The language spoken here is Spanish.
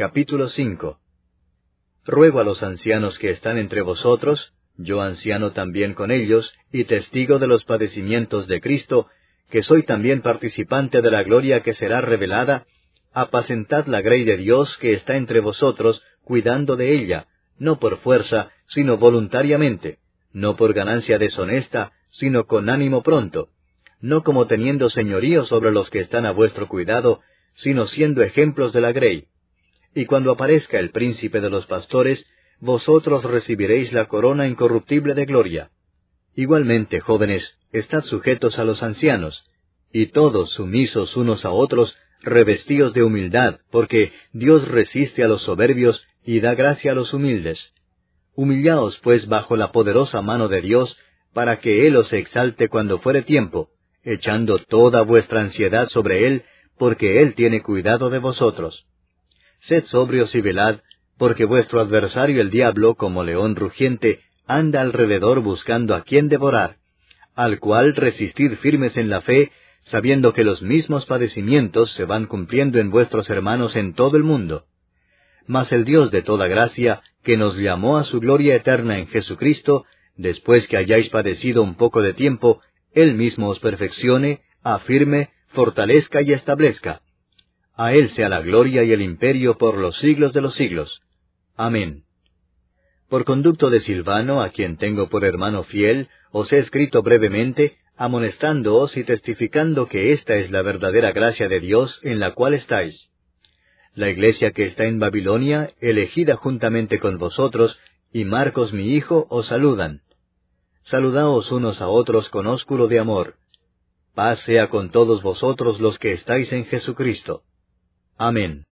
Capítulo 5. Ruego a los ancianos que están entre vosotros, yo anciano también con ellos, y testigo de los padecimientos de Cristo, que soy también participante de la gloria que será revelada, apacentad la grey de Dios que está entre vosotros, cuidando de ella, no por fuerza, sino voluntariamente, no por ganancia deshonesta, sino con ánimo pronto, no como teniendo señorío sobre los que están a vuestro cuidado, sino siendo ejemplos de la grey. Y cuando aparezca el príncipe de los pastores, vosotros recibiréis la corona incorruptible de gloria. Igualmente, jóvenes, estad sujetos a los ancianos, y todos sumisos unos a otros, revestidos de humildad, porque Dios resiste a los soberbios y da gracia a los humildes. Humillaos pues bajo la poderosa mano de Dios, para que Él os exalte cuando fuere tiempo, echando toda vuestra ansiedad sobre Él, porque Él tiene cuidado de vosotros. Sed sobrios y velad, porque vuestro adversario el diablo, como león rugiente, anda alrededor buscando a quien devorar, al cual resistid firmes en la fe, sabiendo que los mismos padecimientos se van cumpliendo en vuestros hermanos en todo el mundo. Mas el Dios de toda gracia, que nos llamó a su gloria eterna en Jesucristo, después que hayáis padecido un poco de tiempo, Él mismo os perfeccione, afirme, fortalezca y establezca. A Él sea la gloria y el imperio por los siglos de los siglos. Amén. Por conducto de Silvano, a quien tengo por hermano fiel, os he escrito brevemente, amonestándoos y testificando que esta es la verdadera gracia de Dios en la cual estáis. La iglesia que está en Babilonia, elegida juntamente con vosotros, y Marcos mi hijo, os saludan. Saludaos unos a otros con ósculo de amor. Paz sea con todos vosotros los que estáis en Jesucristo. Amén.